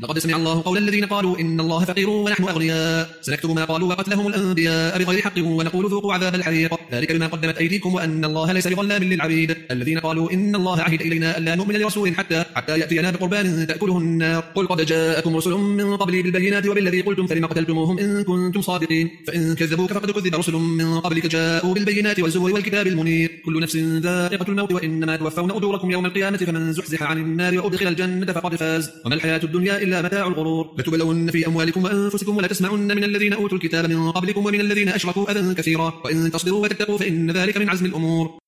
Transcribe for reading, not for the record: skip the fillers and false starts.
لقد سمع الله قول الذين قالوا إن الله فقير ونحن أغنياء سنكتب ما قالوا وقتلهم الأنبياء بغير حق ونقول ذوقوا عذاب الحريق ذلك بما قدمت أيديكم وأن الله ليس بظلام للعبيد الذين قالوا إن الله عهد إلينا ألا نؤمن لرسول حتى يأتينا بقربان تأكله النار قل قد جاءكم رسل من قبلي بالبينات وبالذي قلتم فلم قتلتموهم إن كنتم صادقين فإن كذبوك فقد كذب رسل من قبلك جاءوا بالبينات والزبر والكتاب المنير كل نفس ذائقة الموت وإنما توفون أجوركم يوم القيامة فمن زحزح عن النار وأدخل الجنة فقد فاز وما الحياة الدنيا إلا متاع الغرور لتبلون في أموالكم وأنفسكم ولا تسمعن من الذين أوتوا الكتاب من قبلكم ومن الذين أشركوا أذى كثيرا وإن تصبروا وتتقوا فإن ذلك من عزم الأمور